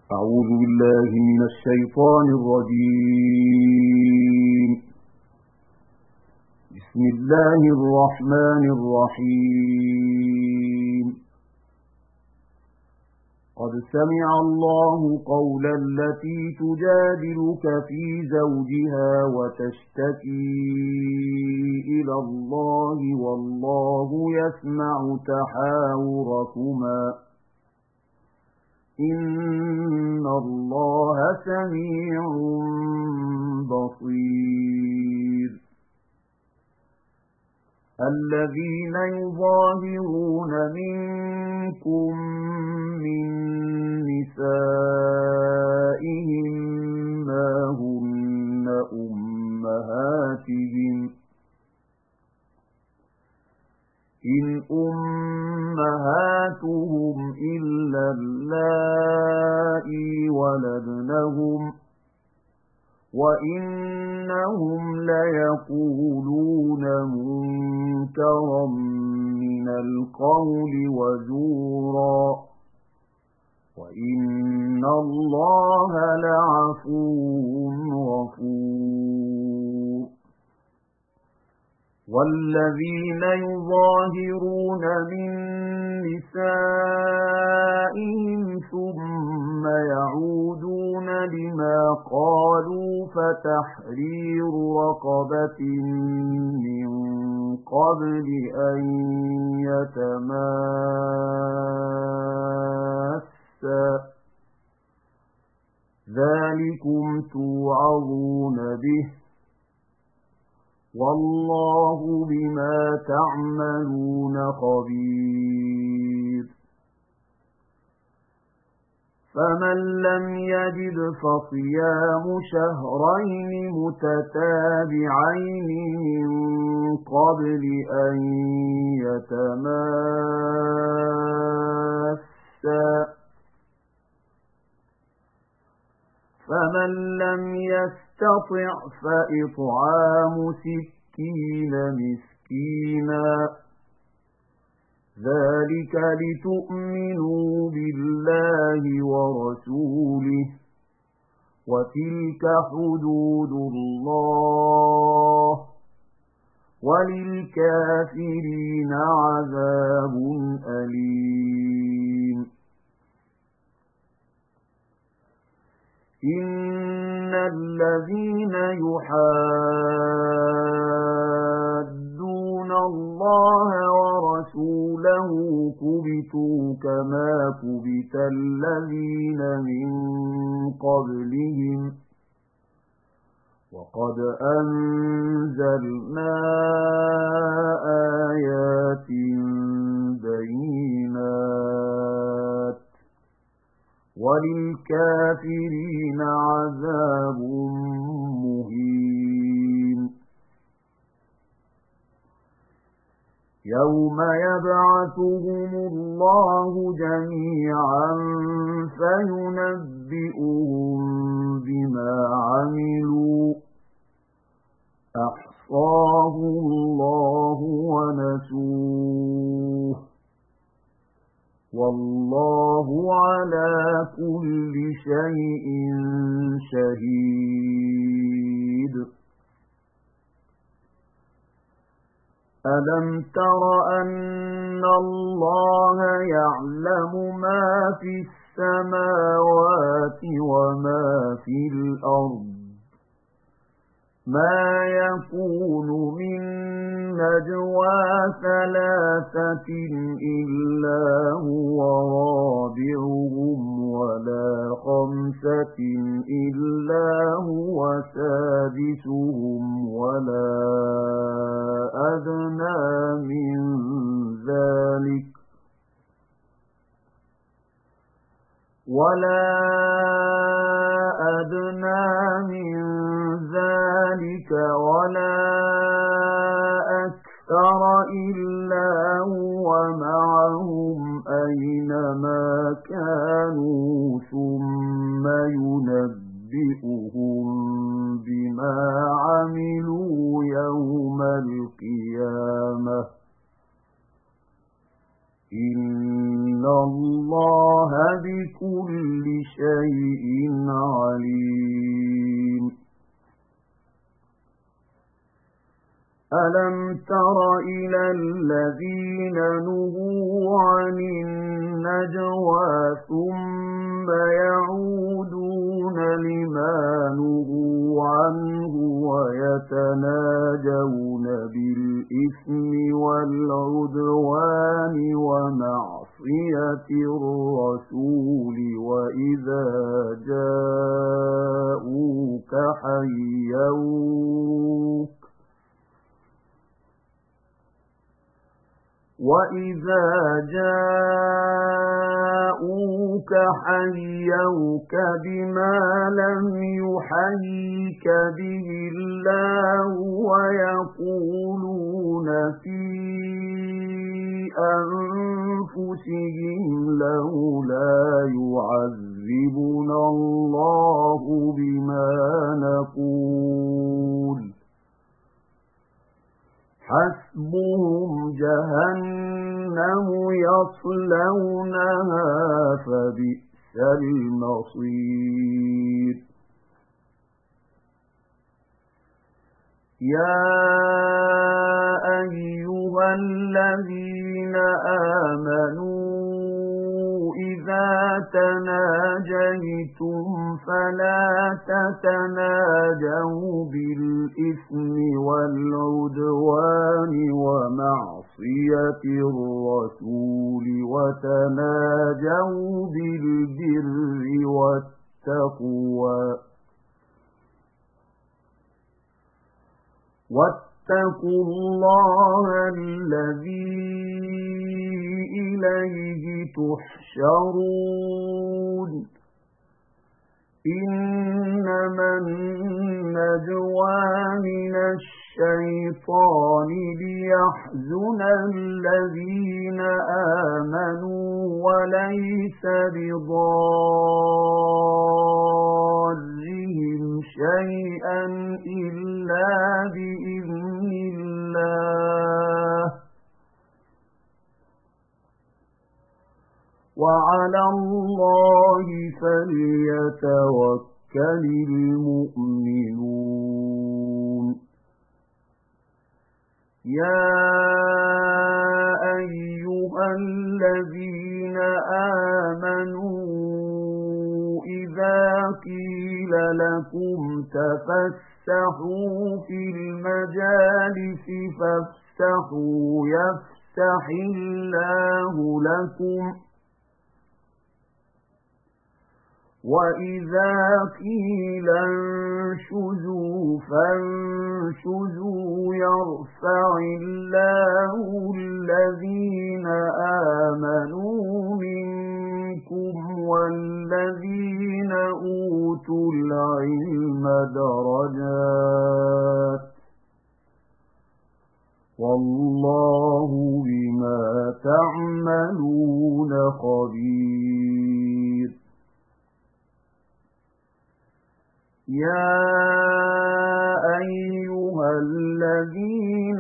أعوذ بالله من الشيطان الرجيم. بسم الله الرحمن الرحيم. قد سمع الله قول التي تجادلك في زوجها وتشتكي إلى الله والله يسمع تحاوركما إن الله سميع بصير. الذين يظاهرون منكم من نسائهم ما هن أمهاتهم إن أمهاتهم إلا اللائي ولدنهم وإنهم ليقولون منكرا من القول وزورا وإن الله لعفو غفور. والذين يظاهرون من نسائهم ثم يعودون لما قالوا فتحرير رقبة من قبل أن يتماسا ذلكم توعظون به والله بما تعملون خبير. فمن لم يجد فصيام شهرين متتابعين من قبل أن يتماسا فمن لم يستطع فإطعام 60 مسكينا ذلك لتؤمنوا بالله ورسوله وتلك حدود الله وللكافرين عذاب أليم. إن الذين يحادون الله ورسوله كبتوا كما كبت الذين من قبلهم وقد أنزلنا آيات بينات وللكافرين عذاب مهين. يوم يبعثهم الله جميعا فينبئهم بما عملوا أحصاه الله ونسوه والله على كل شيء شهيد. ألم تر أن الله يعلم ما في السماوات وما في الأرض ما يكون من نجوى 3 إلا هو رابعهم ولا 5 إلا هو سادسهم ولا أدنى من ذلك ولا أكثر إلا هو معهم أينما كانوا ثم ينبئهم بما عملوا يوم القيامة إن الله بكل شيء عليم ألم تر إلى الذين نهوا عن النجوى ثم يعودون لما نهوا عنه ويتناجون بالإثم والعدوان ومعصية الرسول وإذا جاءوك حيوك بما لم يحيك به الله ويقولون في أنفسهم لولا يعذبنا الله بما نقول حسبهم جهنم يصلونها فبئس المصير يا أيها الذين آمنوا إذا تناجيتم فلا تتناجوا بالإثم والعدوان ومعصية الرسول وتناجوا بالبر والتقوى واتقوا الله الذي إليه تحشرون إنما النجوى من الشيطان ليحزن الذين آمنوا وليس بضارهم شيئا إلا بإذن الله وعلى الله فليتوكل المؤمنون يا أيها الذين آمنوا إذا قيل لكم تفسحوا في المجالس فافسحوا يفسح الله لكم وإذا قيل انشزوا فانشزوا يرفع الله الذين آمنوا منكم والذين أوتوا العلم درجات والله بما تعملون خبير يا أيها الذين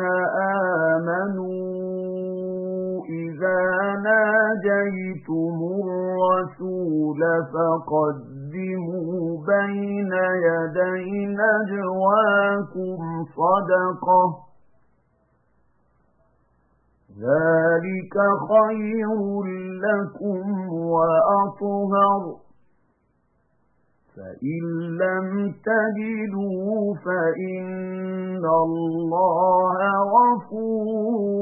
آمنوا إذا ناجيتم الرسول فقدموا بين يدي نجواكم صدقة ذلك خير لكم وأطهر فإن لم تجدوا فإن الله غفور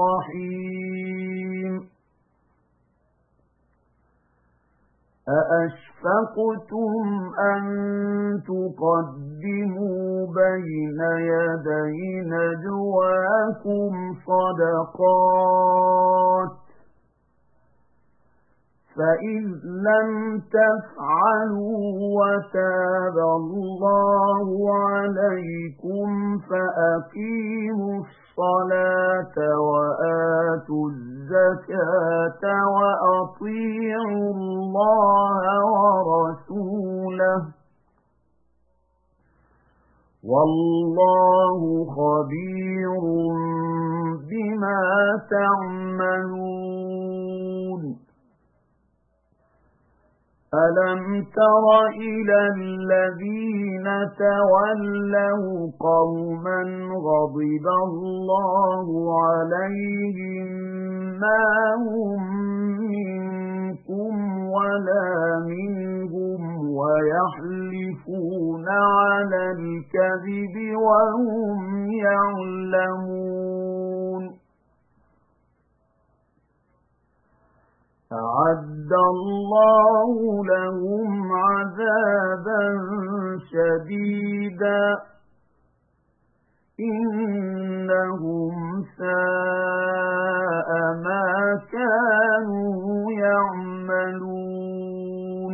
رحيم أأشفقتم أن تقدموا بين يدي نجواكم صدقات فإذ لم تفعلوا وتاب الله عليكم فأقيموا الصلاة وآتوا الزكاة وأطيعوا الله ورسوله والله خبير بما تعملون أَلَمْ تَرَ إِلَى الَّذِينَ تَوَلَّوْا قَوْمًا غَضِبَ اللَّهُ عَلَيْهِمْ مَا هُمْ مِنكُمْ وَلَا مِنْهُمْ وَيَحْلِفُونَ عَلَى الْكَذِبِ وَهُمْ يَعْلَمُونَ أَعَدَّ اللَّهُ لَهُمْ عَذَابًا شَدِيدًا إِنَّهُمْ سَاءَ مَا كَانُوا يَعْمَلُونَ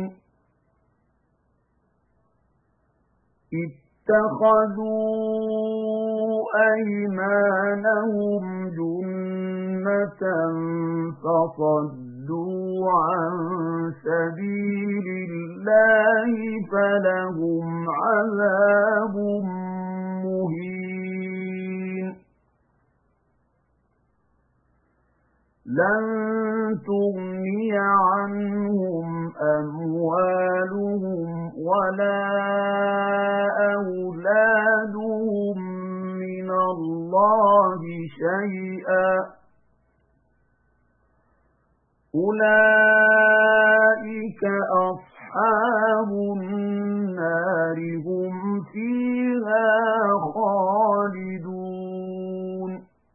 اتَّخَذُوا أَيْمَانَهُمْ جُنَّةً فَصَدُّوا عَن سَبِيلِ اللَّهِ فَلَهُمْ عَذَابٌ مُهِينٌ لَن تُغْنِيَ عَنْهُمْ أَمْوَالُهُمْ وَلَا أَوْلَادُهُم مِّنَ اللَّهِ شَيْئًا أُولَئِكَ أَصْحَابُ النَّارِ هُمْ فِيهَا خَالِدُونَ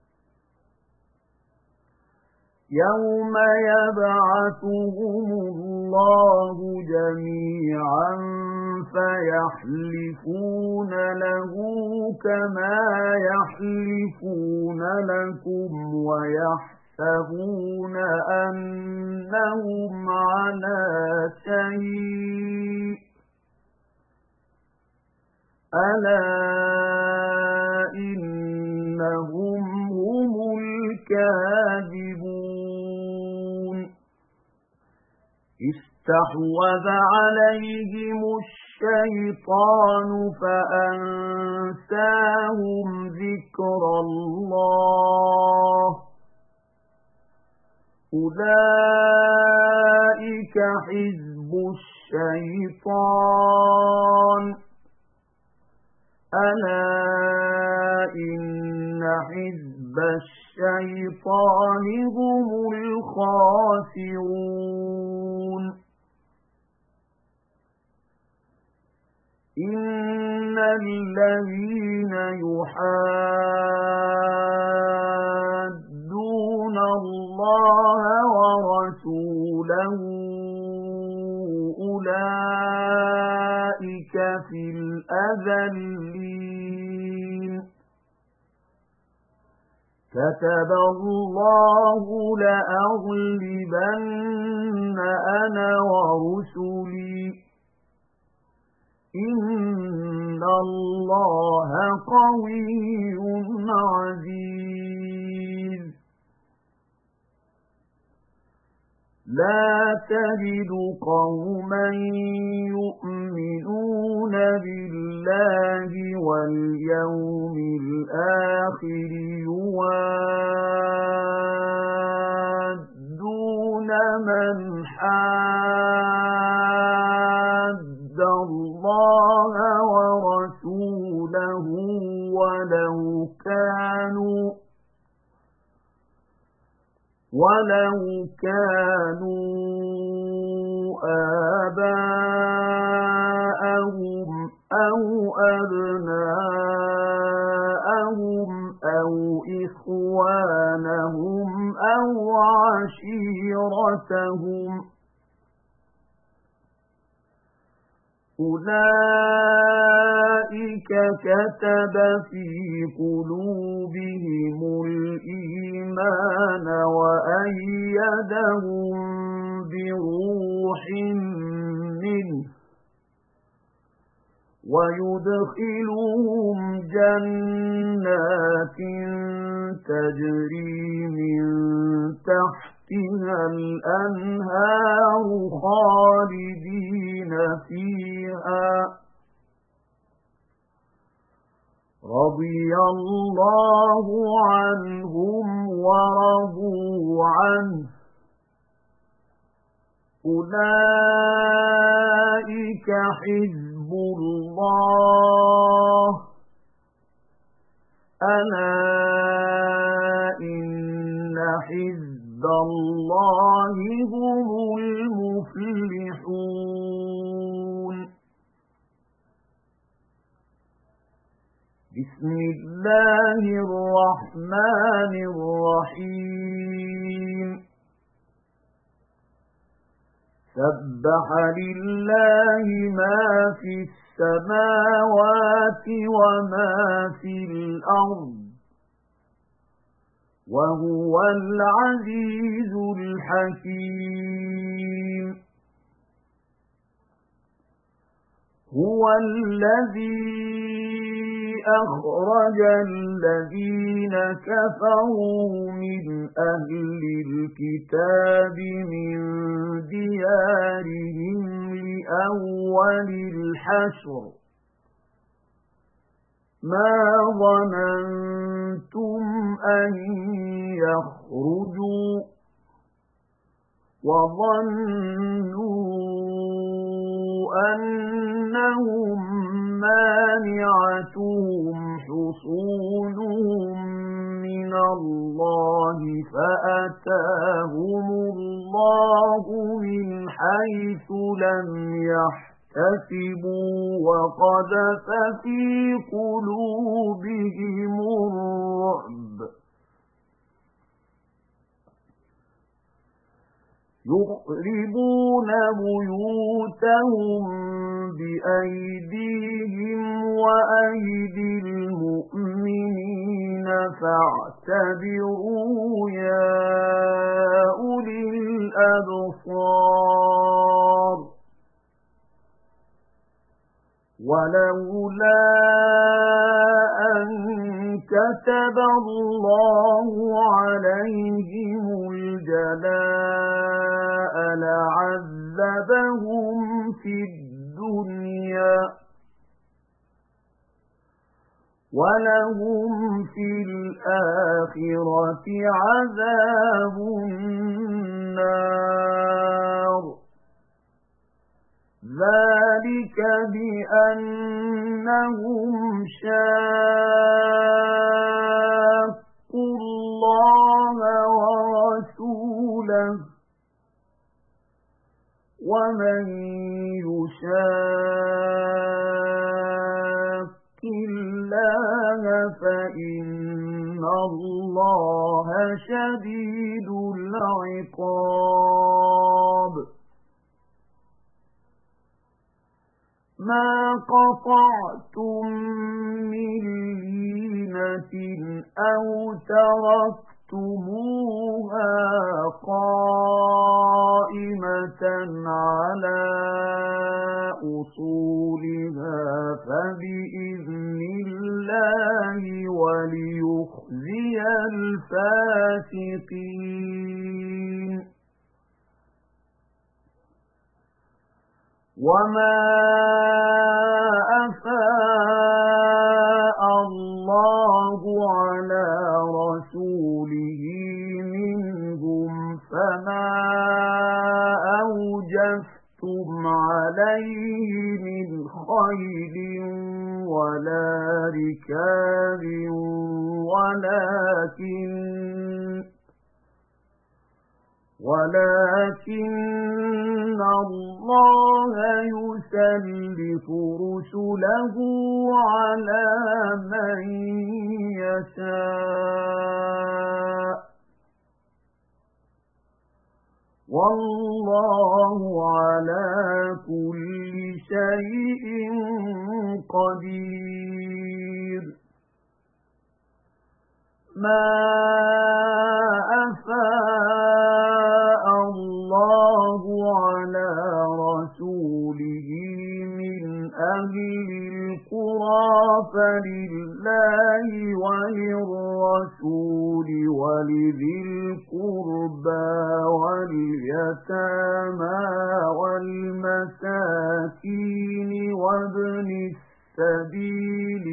يَوْمَ يَبْعَثُهُمُ اللَّهُ جَمِيعًا فَيَحْلِفُونَ لَهُ كَمَا يَحْلِفُونَ لَكُمْ وَيَحْسَبُونَ أَنَّهُمْ عَلَى شَيْءٍ أَلَا إِنَّهُمْ هُمُ الْكَاذِبُونَ اسْتَحْوَذَ عَلَيْهِمُ الشَّيْطَانُ فَأَنسَاهُمْ ذِكْرَ اللَّهِ أُولَئِكَ حِزْبُ الشَّيْطَانِ أَلَا إِنَّ حِزْبَ الشَّيْطَانِ هُمُ الْخَاسِرُونَ إِنَّ الَّذِينَ يُحَادُّونَ اللَّهَ وَرَسُولَهُ أُولَئِكَ فِي الْأَذَلِّينَ كَتَبَ اللَّهُ لَأَغْلِبَنَّ أَنَا وَرُسُلِي إِنَّ اللَّهَ قَوِيٌّ عَزِيزٌ لَا تَجِدُ قَوْمًا يُؤْمِنُونَ بِاللَّهِ وَالْيَوْمِ الْآخِرِ يُوَادُّونَ مَنْ حَادَّ اللَّهَ وَرَسُولَهُ وَلَوْ كَانُوا آبَاءَهُمْ أَوْ أَبْنَاءَهُمْ أَوْ إِخْوَانَهُمْ أَوْ عَشِيرَتَهُمْ أُولَئِكَ كَتَبَ فِي قُلُوبِهِمُ الْإِيمَانَ وَأَيَّدَهُم بِرُوحٍ مِّنْهُ وَيُدْخِلُهُمْ جَنَّاتٍ تَجْرِي مِن تَحْتِهَا الْأَنْهَارُ خَالِدِينَ فِيهَا رَضِيَ اللَّهُ عَنْهُمْ وَرَضُوا عَنْهُ أُولَئِكَ أولئك حزب الله ألا إن حزب الله هم المفلحون بسم الله الرحمن الرحيم سبح لله ما في السماوات وما في الأرض وهو العزيز الحكيم هو الذي أخرج الذين كفروا من أهل الكتاب من ديارهم لأول الحشر ما ظننتم أن يخرجوا وظنوا أنهم مانعتهم حصونهم من الله فأتاهم الله من حيث لم يحتسبوا وقذف في قلوبهم الرعب يخربون بيوتهم بأيديهم وأيدي المؤمنين فاعتبروا يا أولي الأبصار ولولا أن كتب الله عليهم الجلاء لعذبهم في الدنيا ولهم في الآخرة عذاب النار ذلك بأنهم شاقوا الله ورسوله ومن يشاق الله فإن الله شديد العقاب ما قطعتم من لينة أو تركتموها قائمة على أصولها فبإذن الله وليخزي الفاسقين وما أفاء الله على رسوله منهم فما أوجفتم عليه من خيل ولا ركاب ولكن الله يسلط رسله على من يشاء والله على كل شيء قدير ما أفاء الله على رسوله من أهل القرى فلله وللرسول ولذي القربى واليتامى والمساكين وابن السبيل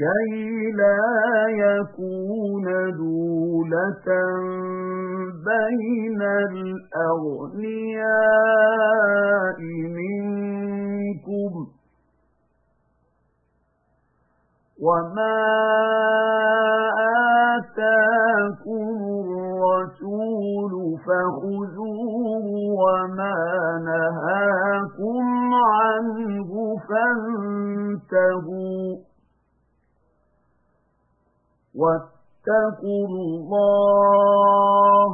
كي لا يكون دولة بين الأغنياء منكم وما آتاكم الرسول فخذوه وما نهاكم عنه فانتهوا واتقوا الله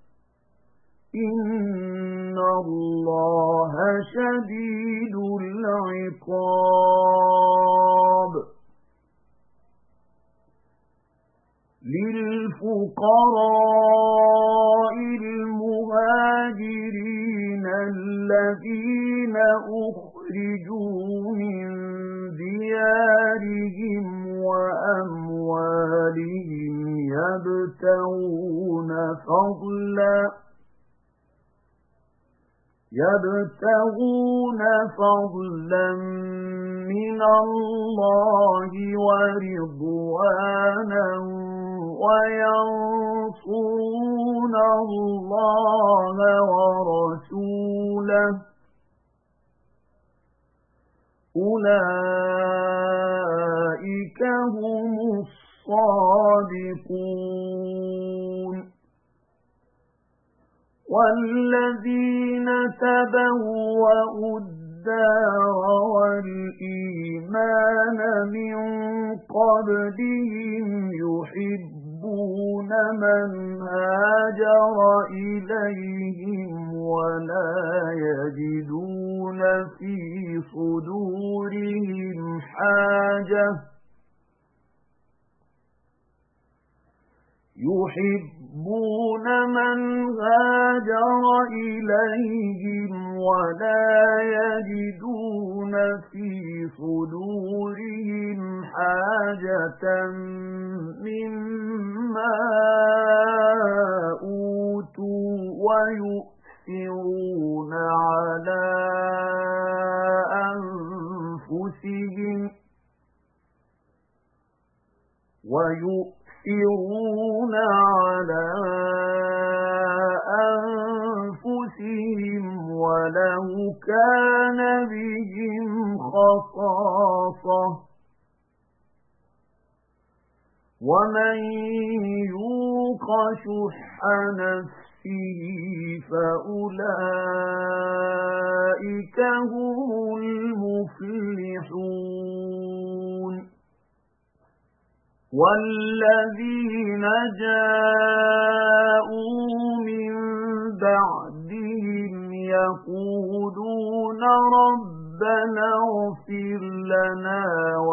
إن الله شديد العقاب للفقراء المهاجرين الذين أخرجوا من ديارهم وأموالهم يبتغون فضلا من الله ورضوانا وينصرون الله ورسوله أولئك هم الصادقون والذين تبوأوا الدار والإيمان من قبلهم يحبون من هاجر إليهم ولا يجدون في صدورهم حاجة ولا يجدون في صدورهم حاجة مما أوتوا ويؤثرون على أنفسهم ولو كان بهم خصاصة ومن يوق شح نفسه فأولئك هم المفلحون والذين جاءوا من بعدهم يقولون ربنا اغفر لنا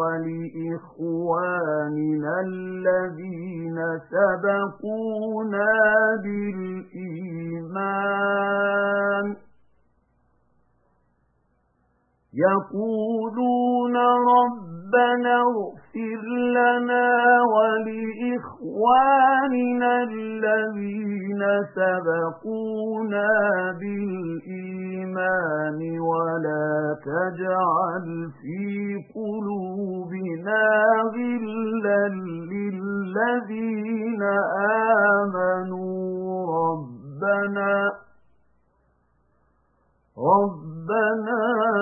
ولإخواننا الذين سبقونا بالإيمان ولا تجعل في قلوبنا غلا للذين آمنوا ربنا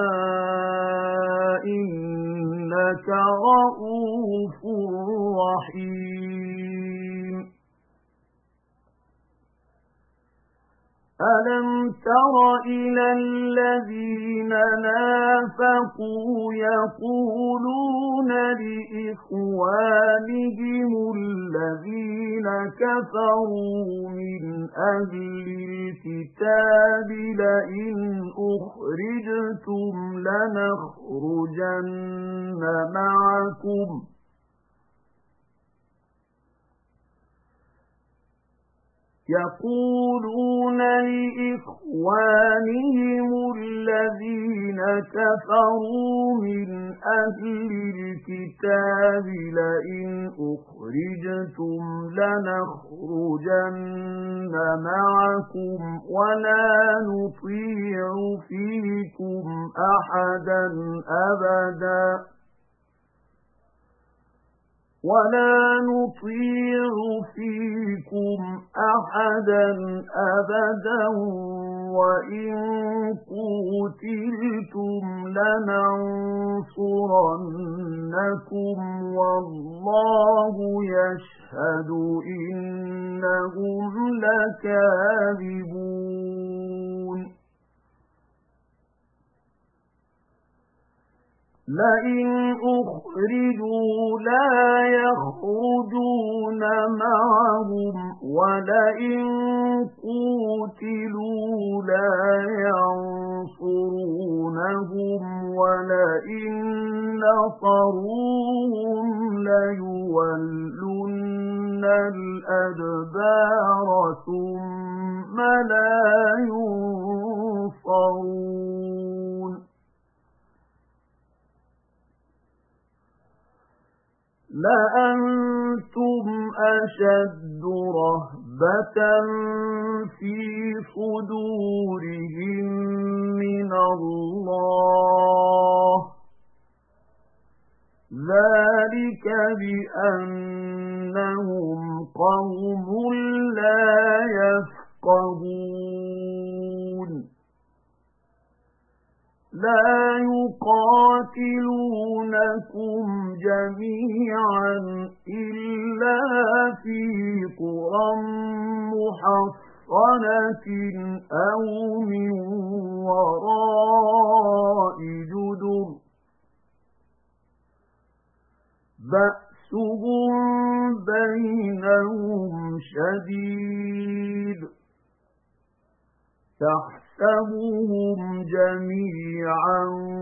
إنك رؤوف رحيم ألم تر إلى الذين نافقوا يقولون لإخوانهم الذين كفروا من أهل الكتاب لئن أخرجتم لنخرجن معكم يقولون لإخوانهم الذين كفروا من أهل الكتاب لئن أخرجتم لنخرجن معكم ولا نطيع فيكم أحدا أبدا ولا نطيع فيكم أحدا أبدا وإن قتلتم لننصرنكم والله يشهد إنهم لكاذبون لئن أخرجوا لا يخرجون معهم ولئن قتلوا لا ينصرونهم ولئن نصروهم ليولن الأدبار ثم لا ينصرون لأنتم أشد رهبة في صدورهم من الله ذلك بأنهم قوم لا يفقهون لا يقاتلونكم جميعا إلا في قرى محصنة أو من وراء جدر بأسهم بينهم شديد تحسبهم جميعا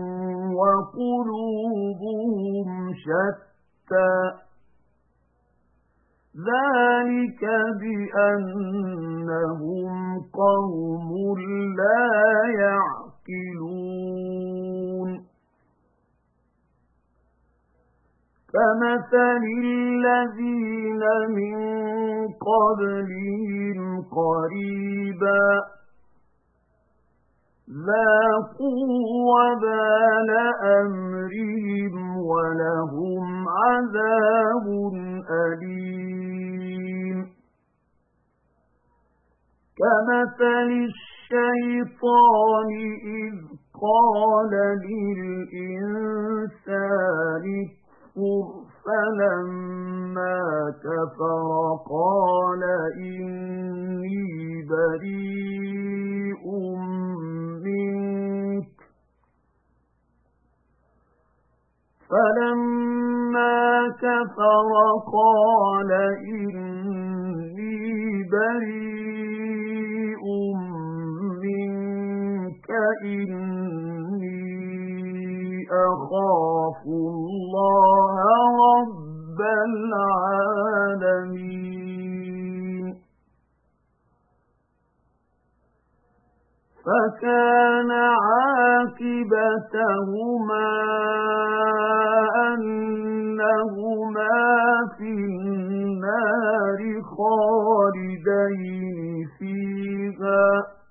وقلوبهم شتى ذلك بأنهم قوم لا يعقلون كمثل الذين من قبلهم قريبا ذاقوا وبال أمرهم ولهم عذاب أليم كمثل الشيطان إذ قال للإنسان اكفر فلما كفر قال إني بريء منك فلما كفر قال إني بريء منك إني أخاف الله رب العالمين فكان عاقبتهما أنهما في النار خالدين فيها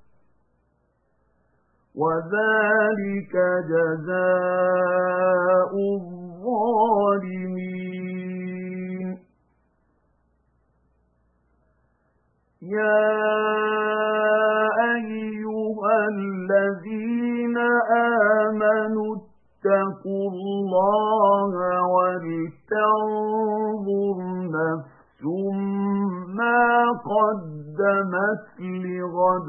وذلك جزاء الظالمين يا أيها الذين آمنوا اتقوا الله ولتنظر نفس ما قدمت لغد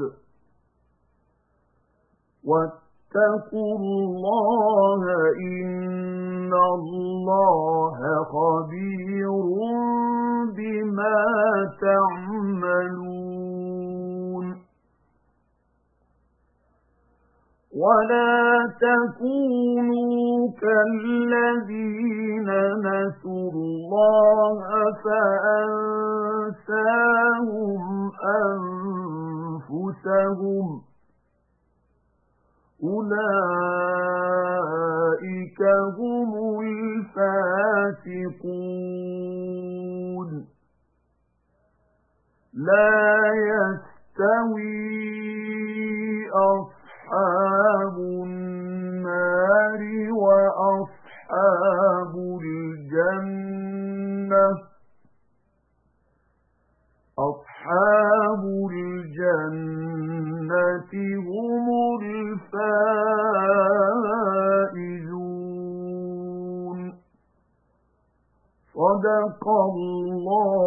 واتقوا الله إن الله خبير بما تعملون ولا تكونوا كالذين نسوا الله فأنساهم أنفسهم أولئك هم الفاسقون لا يستوي أصحاب النار وأصحاب الجنة هم الفائزون. صدق الله